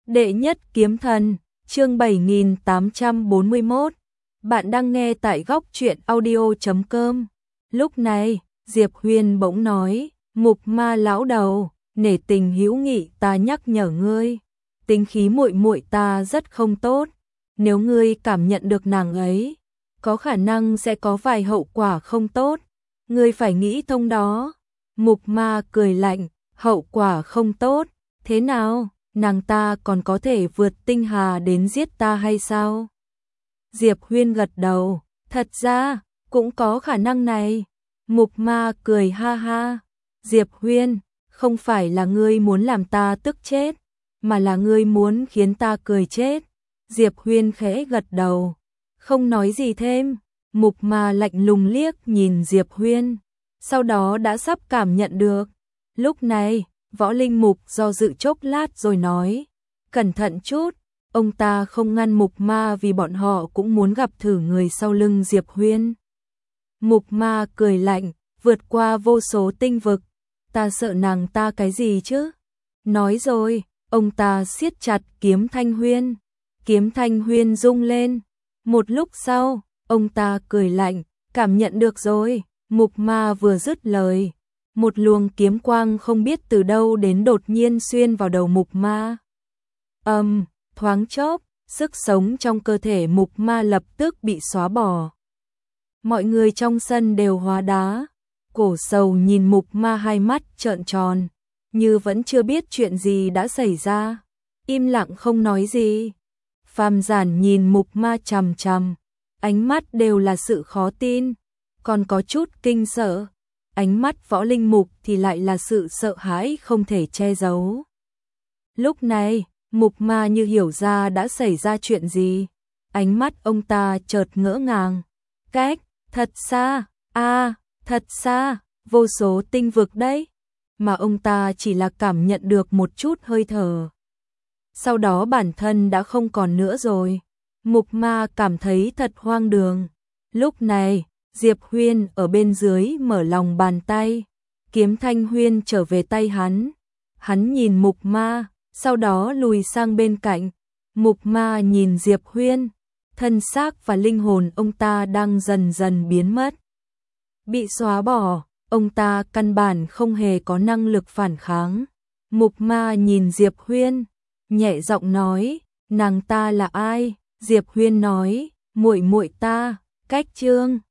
Đệ nhất kiếm thần, chương 7841. Bạn đang nghe tại góc truyện audio.com. Lúc này, Diệp Huyền bỗng nói, Mục Ma lão đầu, nể tình hữu nghị ta nhắc nhở ngươi, tính khí muội muội ta rất không tốt, nếu ngươi cảm nhận được nàng ấy, có khả năng sẽ có vài hậu quả không tốt, ngươi phải nghĩ thông đó. Mục Ma cười lạnh, hậu quả không tốt, thế nào? Nàng ta còn có thể vượt tinh hà đến giết ta hay sao? Diệp Huyên gật đầu, thật ra, cũng có khả năng này. Mục Ma cười ha ha. Diệp Huyên, không phải là ngươi muốn làm ta tức chết, mà là ngươi muốn khiến ta cười chết. Diệp Huyên khẽ gật đầu, không nói gì thêm. Mục Ma lạnh lùng liếc nhìn Diệp Huyên, sau đó đã sắp cảm nhận được. Lúc này, Võ Linh Mục do dự chốc lát rồi nói, cẩn thận chút, ông ta không ngăn Mục Ma vì bọn họ cũng muốn gặp thử người sau lưng Diệp Huyên. Mục Ma cười lạnh, vượt qua vô số tinh vực, ta sợ nàng ta cái gì chứ? Nói rồi, ông ta siết chặt kiếm Thanh Huyên, kiếm Thanh Huyên rung lên. Một lúc sau, ông ta cười lạnh, cảm nhận được rồi. Mục Ma vừa dứt lời, một luồng kiếm quang không biết từ đâu đến đột nhiên xuyên vào đầu Mục Ma. Thoáng chốc, sức sống trong cơ thể Mục Ma lập tức bị xóa bỏ. Mọi người trong sân đều hóa đá. Cổ Sầu nhìn Mục Ma hai mắt trợn tròn, như vẫn chưa biết chuyện gì đã xảy ra, im lặng không nói gì. Phàm Giản nhìn Mục Ma chằm chằm, ánh mắt đều là sự khó tin, còn có chút kinh sợ. Ánh mắt Võ Linh Mục thì lại là sự sợ hãi không thể che giấu. Lúc này, Mục Ma như hiểu ra đã xảy ra chuyện gì. Ánh mắt ông ta chợt ngỡ ngàng. Cách, thật xa, thật xa, vô số tinh vực đấy. Mà ông ta chỉ là cảm nhận được một chút hơi thở. Sau đó bản thân đã không còn nữa rồi. Mục Ma cảm thấy thật hoang đường. Lúc này, Diệp Huyên ở bên dưới mở lòng bàn tay, kiếm Thanh Huyên trở về tay hắn. Hắn nhìn Mục Ma, sau đó lùi sang bên cạnh. Mục Ma nhìn Diệp Huyên, thân xác và linh hồn ông ta đang dần dần biến mất. Bị xóa bỏ, ông ta căn bản không hề có năng lực phản kháng. Mục Ma nhìn Diệp Huyên, nhẹ giọng nói, nàng ta là ai? Diệp Huyên nói, muội muội ta, Cách Trương.